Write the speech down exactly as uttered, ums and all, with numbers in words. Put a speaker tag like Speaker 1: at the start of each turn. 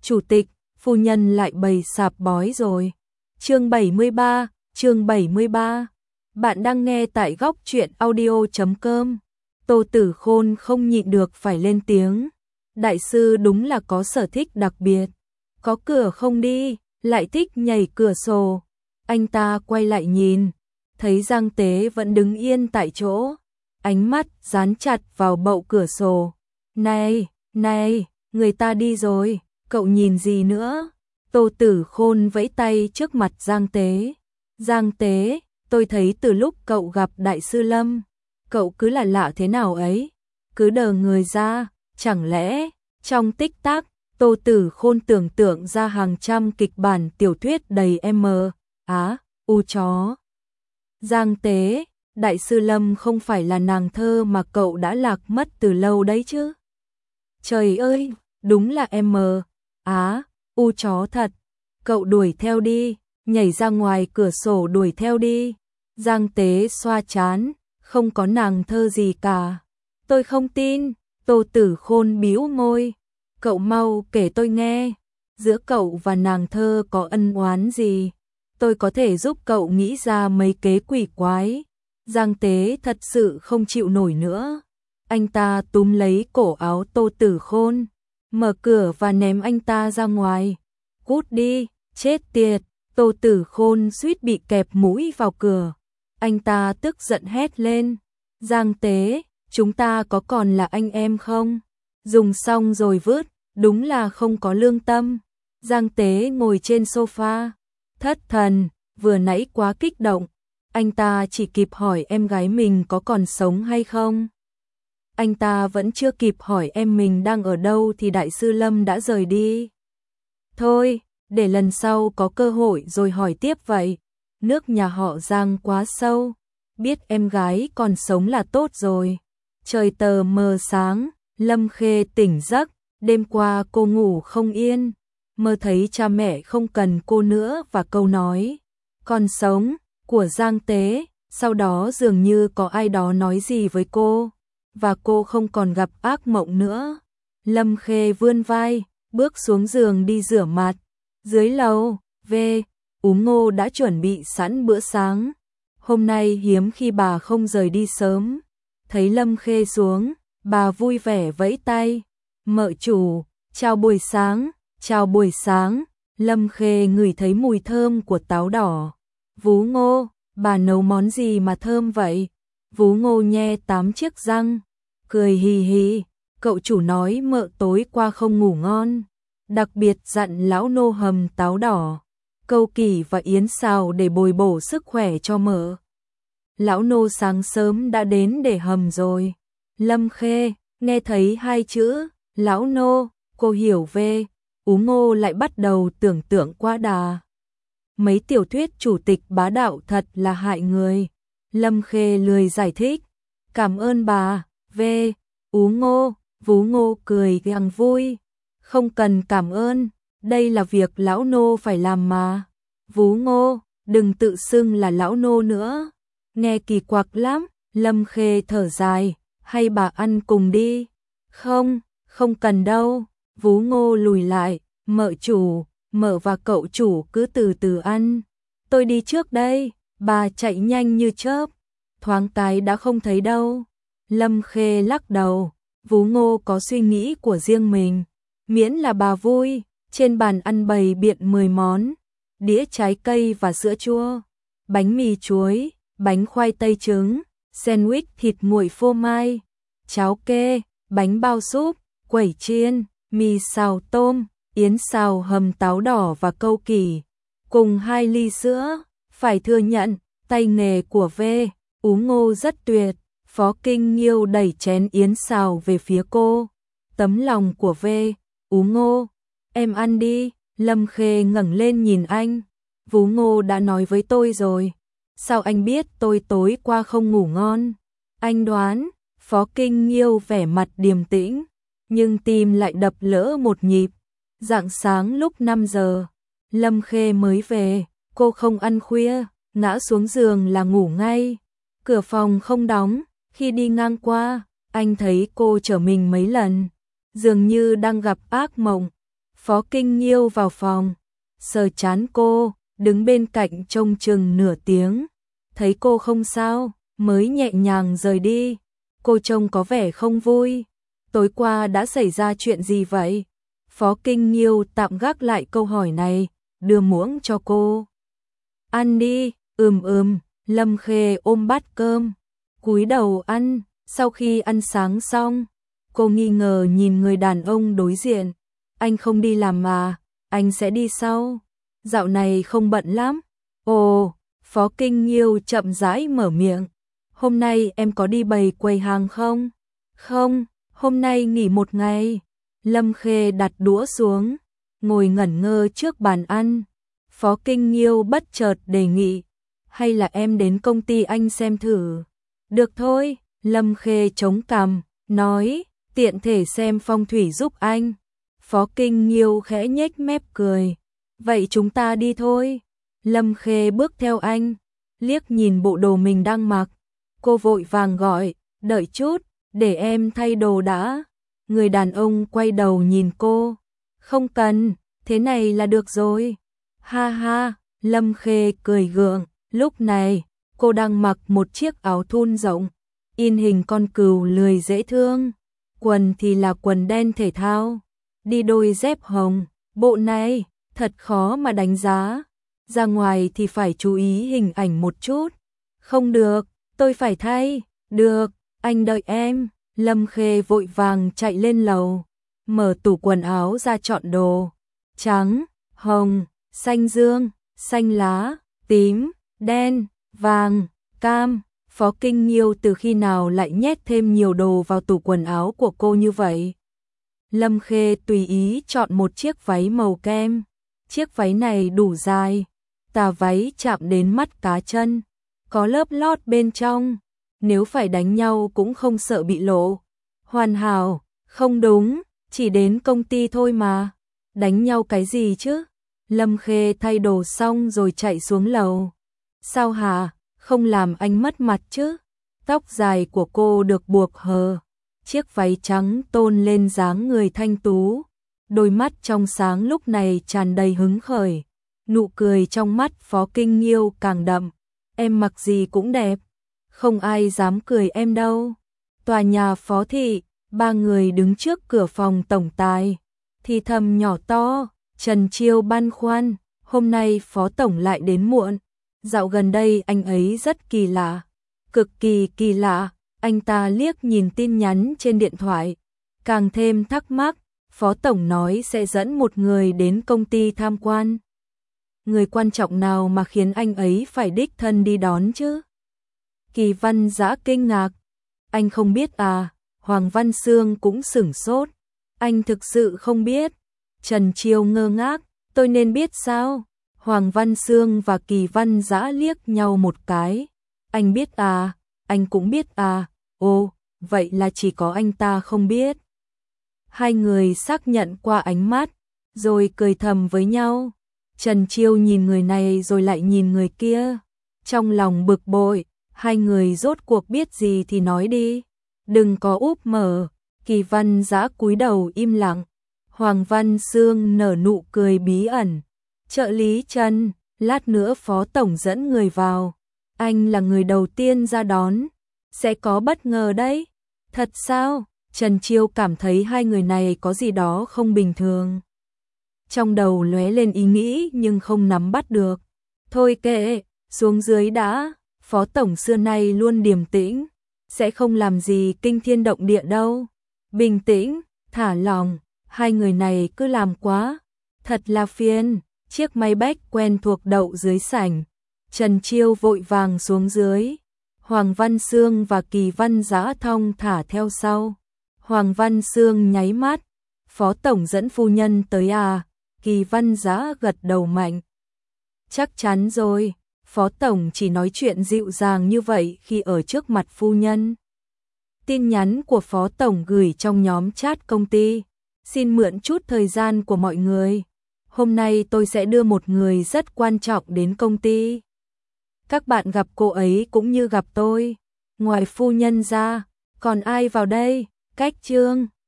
Speaker 1: chủ tịch, phu nhân lại bày sạp bói rồi. Chương bảy mươi ba, chương bảy mươi ba. Bạn đang nghe tại góc truyện audio chấm com. Tô Tử Khôn không nhịn được phải lên tiếng. Đại sư đúng là có sở thích đặc biệt. Có cửa không đi, lại thích nhảy cửa sổ. Anh ta quay lại nhìn, thấy Giang Tế vẫn đứng yên tại chỗ, ánh mắt dán chặt vào bậu cửa sổ. Này, này, người ta đi rồi, cậu nhìn gì nữa? Tô Tử Khôn vẫy tay trước mặt Giang Tế. Giang Tế, tôi thấy từ lúc cậu gặp Đại sư Lâm, cậu cứ là lạ thế nào ấy, cứ đờ người ra, chẳng lẽ, trong tích tắc, Tô Tử Khôn tưởng tượng ra hàng trăm kịch bản tiểu thuyết đầy M, Á, U chó. Giang Tế, Đại sư Lâm không phải là nàng thơ mà cậu đã lạc mất từ lâu đấy chứ? Trời ơi, đúng là M, Á, U chó thật. Cậu đuổi theo đi, nhảy ra ngoài cửa sổ đuổi theo đi. Giang Tế xoa chán, không có nàng thơ gì cả. Tôi không tin. Tô Tử Khôn bĩu môi. Cậu mau kể tôi nghe, giữa cậu và nàng thơ có ân oán gì? Tôi có thể giúp cậu nghĩ ra mấy kế quỷ quái. Giang Tế thật sự không chịu nổi nữa. Anh ta túm lấy cổ áo Tô Tử Khôn, mở cửa và ném anh ta ra ngoài. Cút đi, chết tiệt. Tô Tử Khôn suýt bị kẹp mũi vào cửa. Anh ta tức giận hét lên. Giang Tế, chúng ta có còn là anh em không? Dùng xong rồi vứt, đúng là không có lương tâm. Giang Tế ngồi trên sofa, thất thần, vừa nãy quá kích động. Anh ta chỉ kịp hỏi em gái mình có còn sống hay không. Anh ta vẫn chưa kịp hỏi em mình đang ở đâu thì Đại sư Lâm đã rời đi. Thôi, để lần sau có cơ hội rồi hỏi tiếp vậy. Nước nhà họ Giang quá sâu, biết em gái còn sống là tốt rồi. Trời tờ mờ sáng, Lâm Khê tỉnh giấc, đêm qua cô ngủ không yên, mơ thấy cha mẹ không cần cô nữa và câu nói còn sống của Giang Tế, sau đó dường như có ai đó nói gì với cô, và cô không còn gặp ác mộng nữa. Lâm Khê vươn vai, bước xuống giường đi rửa mặt. Dưới lầu, về, Ú Ngô đã chuẩn bị sẵn bữa sáng. Hôm nay hiếm khi bà không rời đi sớm. Thấy Lâm Khê xuống, bà vui vẻ vẫy tay. Mợ chủ, chào buổi sáng, chào buổi sáng. Lâm Khê ngửi thấy mùi thơm của táo đỏ. Vú Ngô, bà nấu món gì mà thơm vậy? Vú Ngô nhe tám chiếc răng, cười hì hì. Cậu chủ nói mợ tối qua không ngủ ngon, đặc biệt dặn lão nô hầm táo đỏ, câu kỳ và yến xào để bồi bổ sức khỏe cho mợ. Lão nô sáng sớm đã đến để hầm rồi. Lâm Khê nghe thấy hai chữ lão nô, cô hiểu về. Ú Ngô lại bắt đầu tưởng tượng quá đà. Mấy tiểu thuyết chủ tịch bá đạo thật là hại người. Lâm Khê lười giải thích. Cảm ơn bà, về. Ú Ngô, Vú Ngô cười gằn vui. Không cần cảm ơn, đây là việc lão nô phải làm mà. Vú Ngô, đừng tự xưng là lão nô nữa. Nghe kỳ quặc lắm. Lâm Khê thở dài. Hay bà ăn cùng đi? Không, không cần đâu. Vú Ngô lùi lại. Mợ chủ, mợ và cậu chủ cứ từ từ ăn. Tôi đi trước đây. Bà chạy nhanh như chớp, thoáng cái đã không thấy đâu. Lâm Khê lắc đầu. Vú Ngô có suy nghĩ của riêng mình, miễn là bà vui. Trên bàn ăn bày biện mười món, đĩa trái cây và sữa chua, bánh mì chuối, bánh khoai tây trứng, sandwich thịt nguội phô mai, cháo kê, bánh bao súp, quẩy chiên, mì xào tôm, yến xào hầm táo đỏ và câu kỳ, cùng hai ly sữa. Phải thừa nhận, tay nghề của V. Ú Ngô rất tuyệt. Phó Kinh Nghiêu đẩy chén yến xào về phía cô. Tấm lòng của V. Ú Ngô, em ăn đi. Lâm Khê ngẩng lên nhìn anh. Vú Ngô đã nói với tôi rồi. Sao anh biết tôi tối qua không ngủ ngon? Anh đoán. Phó Kinh Nghiêu vẻ mặt điềm tĩnh, nhưng tim lại đập lỡ một nhịp. Rạng sáng lúc năm giờ, Lâm Khê mới về. Cô không ăn khuya, ngã xuống giường là ngủ ngay. Cửa phòng không đóng. Khi đi ngang qua, anh thấy cô trở mình mấy lần, dường như đang gặp ác mộng. Phó Kinh Nhiêu vào phòng, sờ chán cô, đứng bên cạnh trông chừng nửa tiếng. Thấy cô không sao, mới nhẹ nhàng rời đi. Cô trông có vẻ không vui. Tối qua đã xảy ra chuyện gì vậy? Phó Kinh Nhiêu tạm gác lại câu hỏi này, đưa muỗng cho cô. Ăn đi, ừm ừm, Lâm Khê ôm bát cơm, cúi đầu ăn. Sau khi ăn sáng xong, cô nghi ngờ nhìn người đàn ông đối diện. Anh không đi làm mà, anh sẽ đi sau. Dạo này không bận lắm. Ồ, Phó Kinh Nhiêu chậm rãi mở miệng. Hôm nay em có đi bày quầy hàng không? Không, hôm nay nghỉ một ngày. Lâm Khê đặt đũa xuống, ngồi ngẩn ngơ trước bàn ăn. Phó Kinh Nhiêu bất chợt đề nghị, hay là em đến công ty anh xem thử. Được thôi, Lâm Khê chống cằm, nói, tiện thể xem phong thủy giúp anh. Phó Kinh Nhiêu khẽ nhếch mép cười, vậy chúng ta đi thôi. Lâm Khê bước theo anh, liếc nhìn bộ đồ mình đang mặc. Cô vội vàng gọi, đợi chút, để em thay đồ đã. Người đàn ông quay đầu nhìn cô, không cần, thế này là được rồi. Ha ha, Lâm Khê cười gượng, lúc này, cô đang mặc một chiếc áo thun rộng, in hình con cừu lười dễ thương. Quần thì là quần đen thể thao, đi đôi dép hồng, bộ này, thật khó mà đánh giá. Ra ngoài thì phải chú ý hình ảnh một chút. Không được, tôi phải thay. Được, anh đợi em. Lâm Khê vội vàng chạy lên lầu, mở tủ quần áo ra chọn đồ. Trắng, hồng, xanh dương, xanh lá, tím, đen, vàng, cam. Phó Kinh Nhiêu từ khi nào lại nhét thêm nhiều đồ vào tủ quần áo của cô như vậy? Lâm Khê tùy ý chọn một chiếc váy màu kem. Chiếc váy này đủ dài, tà váy chạm đến mắt cá chân, có lớp lót bên trong, nếu phải đánh nhau cũng không sợ bị lộ. Hoàn hảo, không đúng, chỉ đến công ty thôi mà. Đánh nhau cái gì chứ? Lâm Khê thay đồ xong rồi chạy xuống lầu. Sao hả? Không làm anh mất mặt chứ? Tóc dài của cô được buộc hờ, chiếc váy trắng tôn lên dáng người thanh tú. Đôi mắt trong sáng lúc này tràn đầy hứng khởi, nụ cười trong mắt Phó Kinh Nhiêu càng đậm. Em mặc gì cũng đẹp, không ai dám cười em đâu. Tòa nhà Phó thị, ba người đứng trước cửa phòng tổng tài, thì thầm nhỏ to. Trần Chiêu băn khoăn, hôm nay Phó tổng lại đến muộn. Dạo gần đây anh ấy rất kỳ lạ, cực kỳ kỳ lạ. Anh ta liếc nhìn tin nhắn trên điện thoại, càng thêm thắc mắc. Phó tổng nói sẽ dẫn một người đến công ty tham quan. Người quan trọng nào mà khiến anh ấy phải đích thân đi đón chứ? Kỳ Văn Dã kinh ngạc. Anh không biết à? Hoàng Văn Sương cũng sửng sốt. Anh thực sự không biết. Trần Chiêu ngơ ngác. Tôi nên biết sao? Hoàng Văn Sương và Kỳ Văn Dã liếc nhau một cái. Anh biết à? Anh cũng biết à? Ồ, vậy là chỉ có anh ta không biết. Hai người xác nhận qua ánh mắt, rồi cười thầm với nhau. Trần Chiêu nhìn người này rồi lại nhìn người kia. Trong lòng bực bội, hai người rốt cuộc biết gì thì nói đi. Đừng có úp mở. Kỳ Văn Dã cúi đầu im lặng. Hoàng Văn Sương nở nụ cười bí ẩn. Trợ lý Trần, lát nữa Phó tổng dẫn người vào. Anh là người đầu tiên ra đón. Sẽ có bất ngờ đấy. Thật sao? Trần Chiêu cảm thấy hai người này có gì đó không bình thường. Trong đầu lóe lên ý nghĩ nhưng không nắm bắt được. Thôi kệ, xuống dưới đã. Phó tổng xưa nay luôn điềm tĩnh, sẽ không làm gì kinh thiên động địa đâu. Bình tĩnh, thả lòng, hai người này cứ làm quá. Thật là phiền. Chiếc máy bách quen thuộc đậu dưới sảnh. Trần Chiêu vội vàng xuống dưới. Hoàng Văn Sương và Kỳ Văn Dã thong thả theo sau. Hoàng Văn Sương nháy mắt. Phó tổng dẫn phu nhân tới à? Kỳ Văn Dã gật đầu mạnh. Chắc chắn rồi. Phó tổng chỉ nói chuyện dịu dàng như vậy khi ở trước mặt phu nhân. Tin nhắn của Phó tổng gửi trong nhóm chat công ty. Xin mượn chút thời gian của mọi người. Hôm nay tôi sẽ đưa một người rất quan trọng đến công ty. Các bạn gặp cô ấy cũng như gặp tôi. Ngoài phu nhân ra, còn ai vào đây? Cách Trương.